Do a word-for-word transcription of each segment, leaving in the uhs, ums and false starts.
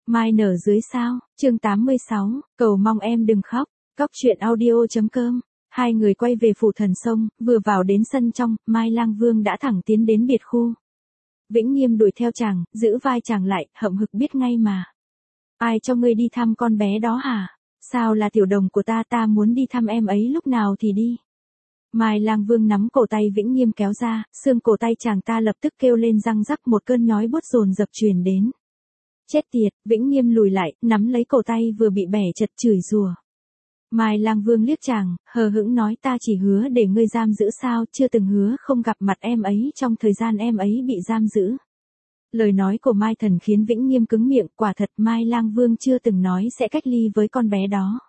Mai nở dưới sao, chương tám mươi sáu, cầu mong em đừng khóc, Cóc truyện audio.com. Hai người quay về phủ thần sông, vừa vào đến sân trong, Mai Lang Vương đã thẳng tiến đến biệt khu. Vĩnh Nghiêm đuổi theo chàng, giữ vai chàng lại, hậm hực biết ngay mà. Ai cho ngươi đi thăm con bé đó hả? Sao là tiểu đồng của ta, ta muốn đi thăm em ấy lúc nào thì đi. Mai Lang Vương nắm cổ tay Vĩnh Nghiêm kéo ra, xương cổ tay chàng ta lập tức kêu lên răng rắc, một cơn nhói buốt dồn dập truyền đến. Chết tiệt, Vĩnh Nghiêm lùi lại, nắm lấy cổ tay vừa bị bẻ chật chửi rủa. Mai Lang Vương liếc chàng, hờ hững nói, ta chỉ hứa để ngươi giam giữ sao, chưa từng hứa không gặp mặt em ấy trong thời gian em ấy bị giam giữ. Lời nói của Mai Thần khiến Vĩnh Nghiêm cứng miệng, quả thật Mai Lang Vương chưa từng nói sẽ cách ly với con bé đó.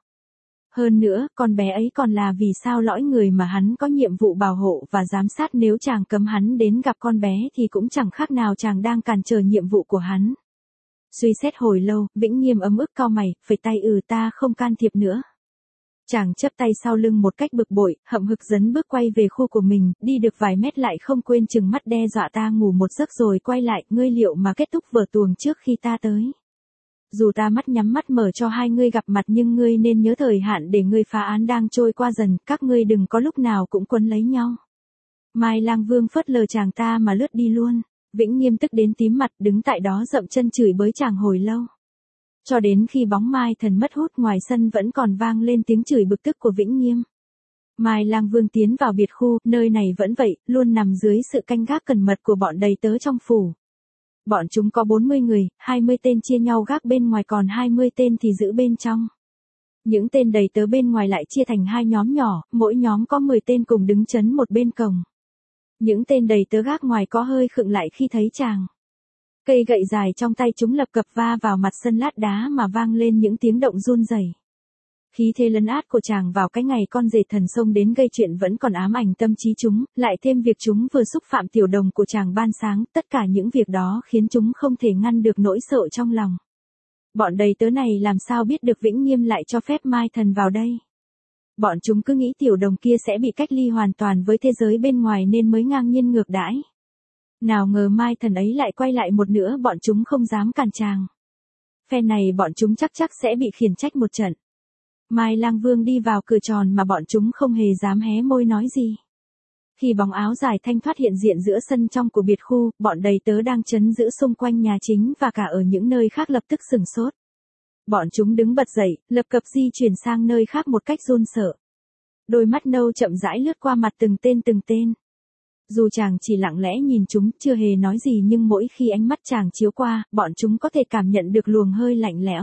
Hơn nữa, con bé ấy còn là vì sao lõi người mà hắn có nhiệm vụ bảo hộ và giám sát, nếu chàng cấm hắn đến gặp con bé thì cũng chẳng khác nào chàng đang cản trở nhiệm vụ của hắn. Suy xét hồi lâu, Vĩnh Nghiêm ấm ức cau mày, phẩy tay, ừ ta không can thiệp nữa. Chàng chắp tay sau lưng một cách bực bội, hậm hực dấn bước quay về khu của mình, đi được vài mét lại không quên trừng mắt đe dọa, ta ngủ một giấc rồi quay lại, ngươi liệu mà kết thúc vở tuồng trước khi ta tới. Dù ta mắt nhắm mắt mở cho hai ngươi gặp mặt nhưng ngươi nên nhớ thời hạn để ngươi phá án đang trôi qua dần, các ngươi đừng có lúc nào cũng quấn lấy nhau. Mai Lang Vương phớt lờ chàng ta mà lướt đi luôn. Vĩnh Nghiêm tức đến tím mặt, đứng tại đó dậm chân chửi bới chàng hồi lâu. Cho đến khi bóng Mai Thần mất hút, ngoài sân vẫn còn vang lên tiếng chửi bực tức của Vĩnh Nghiêm. Mai Lang Vương tiến vào biệt khu, nơi này vẫn vậy, luôn nằm dưới sự canh gác cẩn mật của bọn đầy tớ trong phủ. Bọn chúng có bốn mươi người, hai mươi tên chia nhau gác bên ngoài, còn hai mươi tên thì giữ bên trong. Những tên đầy tớ bên ngoài lại chia thành hai nhóm nhỏ, mỗi nhóm có mười tên cùng đứng chấn một bên cổng. Những tên đầy tớ gác ngoài có hơi khựng lại khi thấy chàng. Cây gậy dài trong tay chúng lập cập va vào mặt sân lát đá mà vang lên những tiếng động run rẩy. Khí thế lấn át của chàng vào cái ngày con rể thần sông đến gây chuyện vẫn còn ám ảnh tâm trí chúng, lại thêm việc chúng vừa xúc phạm tiểu đồng của chàng ban sáng, tất cả những việc đó khiến chúng không thể ngăn được nỗi sợ trong lòng. Bọn đầy tớ này làm sao biết được Vĩnh Nghiêm lại cho phép Mai Thần vào đây. Bọn chúng cứ nghĩ tiểu đồng kia sẽ bị cách ly hoàn toàn với thế giới bên ngoài nên mới ngang nhiên ngược đãi. Nào ngờ Mai Thần ấy lại quay lại một nữa, bọn chúng không dám cản chàng. Phe này bọn chúng chắc chắc sẽ bị khiển trách một trận. Mai Lang Vương đi vào cửa tròn mà bọn chúng không hề dám hé môi nói gì. Khi bóng áo dài thanh thoát hiện diện giữa sân trong của biệt khu, bọn đầy tớ đang trấn giữ xung quanh nhà chính và cả ở những nơi khác lập tức sửng sốt. Bọn chúng đứng bật dậy, lập cập di chuyển sang nơi khác một cách run sợ. Đôi mắt nâu chậm rãi lướt qua mặt từng tên từng tên. Dù chàng chỉ lặng lẽ nhìn chúng, chưa hề nói gì, nhưng mỗi khi ánh mắt chàng chiếu qua, bọn chúng có thể cảm nhận được luồng hơi lạnh lẽo.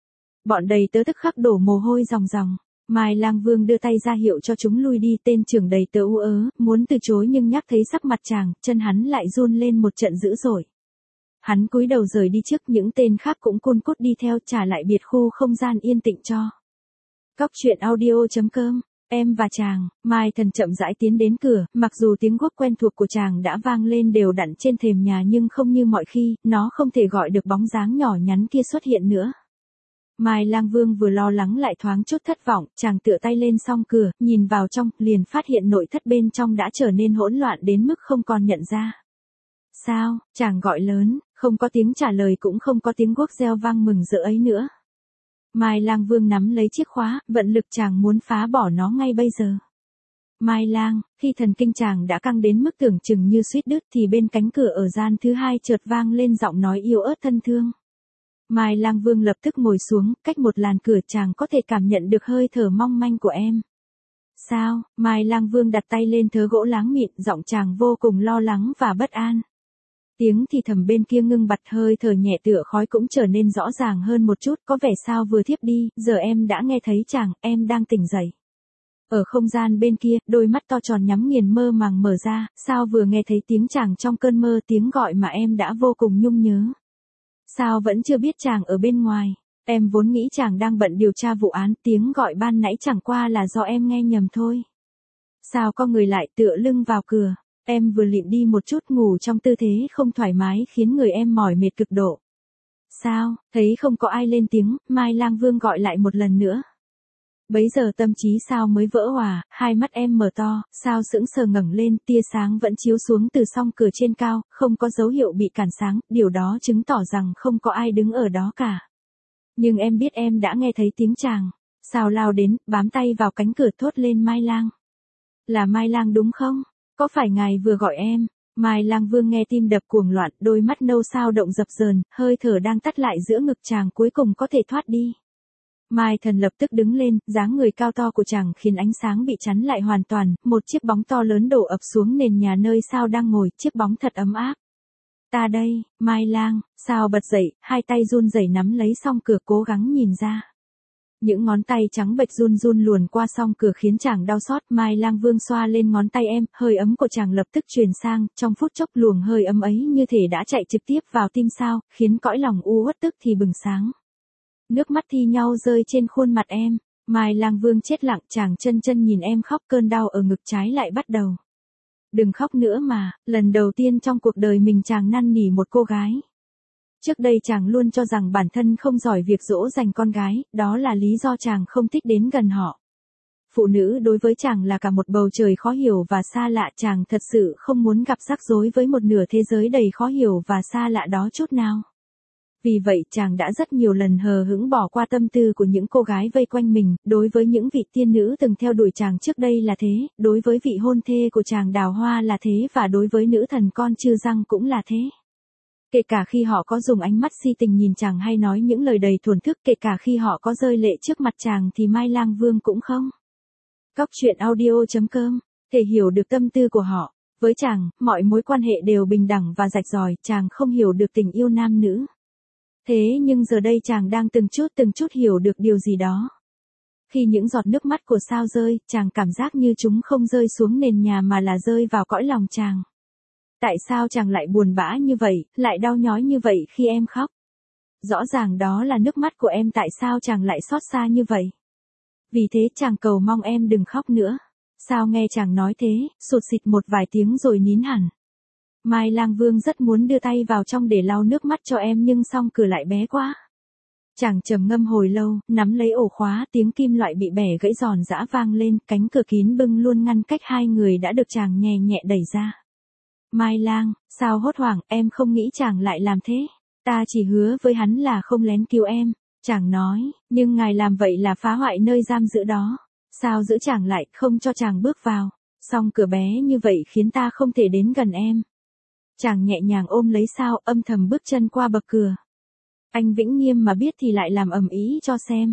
Bọn đầy tớ tức khắc đổ mồ hôi ròng ròng. Mai Lang Vương đưa tay ra hiệu cho chúng lui đi, tên trưởng đầy tớ ú ớ, muốn từ chối nhưng nhắc thấy sắc mặt chàng, chân hắn lại run lên một trận dữ dội. Hắn cúi đầu rời đi trước, những tên khác cũng cun cút đi theo, trả lại biệt khu không gian yên tĩnh cho. Cóc truyện audio.com. Em và chàng. Mai Thần chậm rãi tiến đến cửa, mặc dù tiếng guốc quen thuộc của chàng đã vang lên đều đặn trên thềm nhà nhưng không như mọi khi, nó không thể gọi được bóng dáng nhỏ nhắn kia xuất hiện nữa. Mai Lang Vương vừa lo lắng lại thoáng chút thất vọng, chàng tựa tay lên song cửa, nhìn vào trong, liền phát hiện nội thất bên trong đã trở nên hỗn loạn đến mức không còn nhận ra. Sao? Chàng gọi lớn, không có tiếng trả lời, cũng không có tiếng guốc reo vang mừng rỡ ấy nữa. Mai Lang Vương nắm lấy chiếc khóa, vận lực chàng muốn phá bỏ nó ngay bây giờ. Mai Lang, khi thần kinh chàng đã căng đến mức tưởng chừng như suýt đứt thì bên cánh cửa ở gian thứ hai chợt vang lên giọng nói yếu ớt thân thương. Mai Lang Vương lập tức ngồi xuống, cách một làn cửa chàng có thể cảm nhận được hơi thở mong manh của em. Sao? Mai Lang Vương đặt tay lên thớ gỗ láng mịn, giọng chàng vô cùng lo lắng và bất an. Tiếng thì thầm bên kia ngưng bặt, hơi thở nhẹ tựa khói cũng trở nên rõ ràng hơn một chút, có vẻ sao vừa thiếp đi, giờ em đã nghe thấy chàng, em đang tỉnh dậy. Ở không gian bên kia, đôi mắt to tròn nhắm nghiền mơ màng mở ra, sao vừa nghe thấy tiếng chàng trong cơn mơ, tiếng gọi mà em đã vô cùng nhung nhớ. Sao vẫn chưa biết chàng ở bên ngoài, em vốn nghĩ chàng đang bận điều tra vụ án, tiếng gọi ban nãy chẳng qua là do em nghe nhầm thôi. Sao có người lại tựa lưng vào cửa. Em vừa lịm đi một chút, ngủ trong tư thế không thoải mái khiến người em mỏi mệt cực độ. Sao? Thấy không có ai lên tiếng, Mai Lang Vương gọi lại một lần nữa. Bấy giờ tâm trí Sao mới vỡ òa, hai mắt em mở to, Sao sững sờ ngẩng lên, tia sáng vẫn chiếu xuống từ song cửa trên cao, không có dấu hiệu bị cản sáng, điều đó chứng tỏ rằng không có ai đứng ở đó cả. Nhưng em biết em đã nghe thấy tiếng chàng. Sao lao đến, bám tay vào cánh cửa thốt lên Mai Lang. Là Mai Lang đúng không? Có phải ngài vừa gọi em? Mai Lang Vương nghe tim đập cuồng loạn, đôi mắt nâu sao động dập dờn, hơi thở đang tắt lại giữa ngực chàng cuối cùng có thể thoát đi. Mai Thần lập tức đứng lên, dáng người cao to của chàng khiến ánh sáng bị chắn lại hoàn toàn, một chiếc bóng to lớn đổ ập xuống nền nhà nơi Sao đang ngồi, chiếc bóng thật ấm áp. Ta đây, Mai Lang, Sao bật dậy, hai tay run rẩy nắm lấy song cửa cố gắng nhìn ra. Những ngón tay trắng bệch run run luồn qua song cửa khiến chàng đau xót. Mai Lang Vương xoa lên ngón tay em, hơi ấm của chàng lập tức truyền sang, trong phút chốc luồng hơi ấm ấy như thể đã chạy trực tiếp vào tim Sao, khiến cõi lòng u uất tức thì bừng sáng. Nước mắt thi nhau rơi trên khuôn mặt em. Mai Lang Vương chết lặng, chàng chân chân nhìn em khóc, cơn đau ở ngực trái lại bắt đầu. Đừng khóc nữa mà, lần đầu tiên trong cuộc đời mình chàng năn nỉ một cô gái. Trước đây chàng luôn cho rằng bản thân không giỏi việc dỗ dành con gái, đó là lý do chàng không thích đến gần họ. Phụ nữ đối với chàng là cả một bầu trời khó hiểu và xa lạ, chàng thật sự không muốn gặp rắc rối với một nửa thế giới đầy khó hiểu và xa lạ đó chút nào. Vì vậy chàng đã rất nhiều lần hờ hững bỏ qua tâm tư của những cô gái vây quanh mình, đối với những vị tiên nữ từng theo đuổi chàng trước đây là thế, đối với vị hôn thê của chàng Đào Hoa là thế và đối với nữ thần con Chư Răng cũng là thế. Kể cả khi họ có dùng ánh mắt si tình nhìn chàng hay nói những lời đầy thuần thức, kể cả khi họ có rơi lệ trước mặt chàng thì Mai Lang Vương cũng không. Cóc truyện audio chấm com, thể hiểu được tâm tư của họ. Với chàng, mọi mối quan hệ đều bình đẳng và rạch ròi, chàng không hiểu được tình yêu nam nữ. Thế nhưng giờ đây chàng đang từng chút từng chút hiểu được điều gì đó. Khi những giọt nước mắt của Sao rơi, chàng cảm giác như chúng không rơi xuống nền nhà mà là rơi vào cõi lòng chàng. Tại sao chàng lại buồn bã như vậy, lại đau nhói như vậy khi em khóc? Rõ ràng đó là nước mắt của em, tại sao chàng lại xót xa như vậy? Vì thế chàng cầu mong em đừng khóc nữa. Sao nghe chàng nói thế, sụt xịt một vài tiếng rồi nín hẳn. Mai Lang Vương rất muốn đưa tay vào trong để lau nước mắt cho em nhưng song cửa lại bé quá. Chàng trầm ngâm hồi lâu, nắm lấy ổ khóa, tiếng kim loại bị bẻ gãy giòn giã vang lên, cánh cửa kín bưng luôn ngăn cách hai người đã được chàng nhẹ nhẹ đẩy ra. Mai Lang, Sao hốt hoảng, em không nghĩ chàng lại làm thế. Ta chỉ hứa với hắn là không lén cứu em. Chàng nói, nhưng ngài làm vậy là phá hoại nơi giam giữ đó. Sao giữ chàng lại, không cho chàng bước vào. Song cửa bé như vậy khiến ta không thể đến gần em. Chàng nhẹ nhàng ôm lấy Sao, âm thầm bước chân qua bậc cửa. Anh Vĩnh Nghiêm mà biết thì lại làm ầm ĩ cho xem.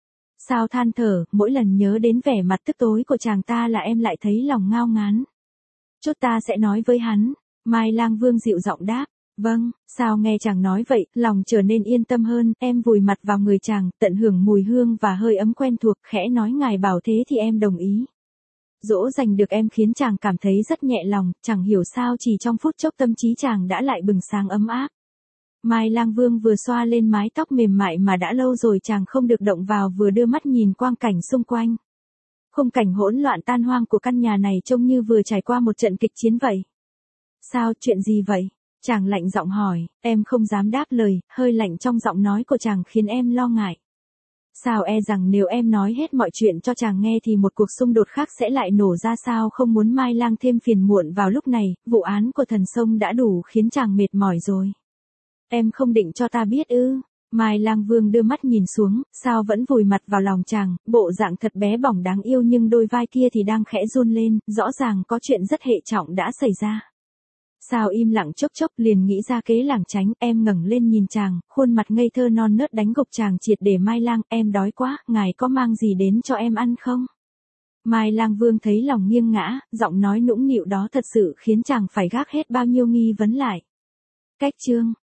Sao than thở, mỗi lần nhớ đến vẻ mặt tức tối của chàng ta là em lại thấy lòng ngao ngán. Chút ta sẽ nói với hắn. Mai Lang Vương dịu giọng đáp. Vâng. Sao nghe chàng nói vậy, lòng trở nên yên tâm hơn, em vùi mặt vào người chàng, tận hưởng mùi hương và hơi ấm quen thuộc, khẽ nói ngài bảo thế thì em đồng ý. Dỗ dành được em khiến chàng cảm thấy rất nhẹ lòng, chẳng hiểu sao chỉ trong phút chốc tâm trí chàng đã lại bừng sáng ấm áp. Mai Lang Vương vừa xoa lên mái tóc mềm mại mà đã lâu rồi chàng không được động vào, vừa đưa mắt nhìn quang cảnh xung quanh. Khung cảnh hỗn loạn tan hoang của căn nhà này trông như vừa trải qua một trận kịch chiến vậy. Sao, chuyện gì vậy? Chàng lạnh giọng hỏi, em không dám đáp lời, hơi lạnh trong giọng nói của chàng khiến em lo ngại. Sao e rằng nếu em nói hết mọi chuyện cho chàng nghe thì một cuộc xung đột khác sẽ lại nổ ra. Sao không muốn Mai Lang thêm phiền muộn vào lúc này, vụ án của thần sông đã đủ khiến chàng mệt mỏi rồi. Em không định cho ta biết ư? Mai Lang Vương đưa mắt nhìn xuống, Sao vẫn vùi mặt vào lòng chàng, bộ dạng thật bé bỏng đáng yêu nhưng đôi vai kia thì đang khẽ run lên, rõ ràng có chuyện rất hệ trọng đã xảy ra. Sao im lặng chốc chốc liền nghĩ ra kế lảng tránh, em ngẩng lên nhìn chàng, khuôn mặt ngây thơ non nớt đánh gục chàng triệt để. Mai Lang, em đói quá, ngài có mang gì đến cho em ăn không? Mai Lang Vương thấy lòng nghiêng ngã, giọng nói nũng nịu đó thật sự khiến chàng phải gác hết bao nhiêu nghi vấn lại. Cách chương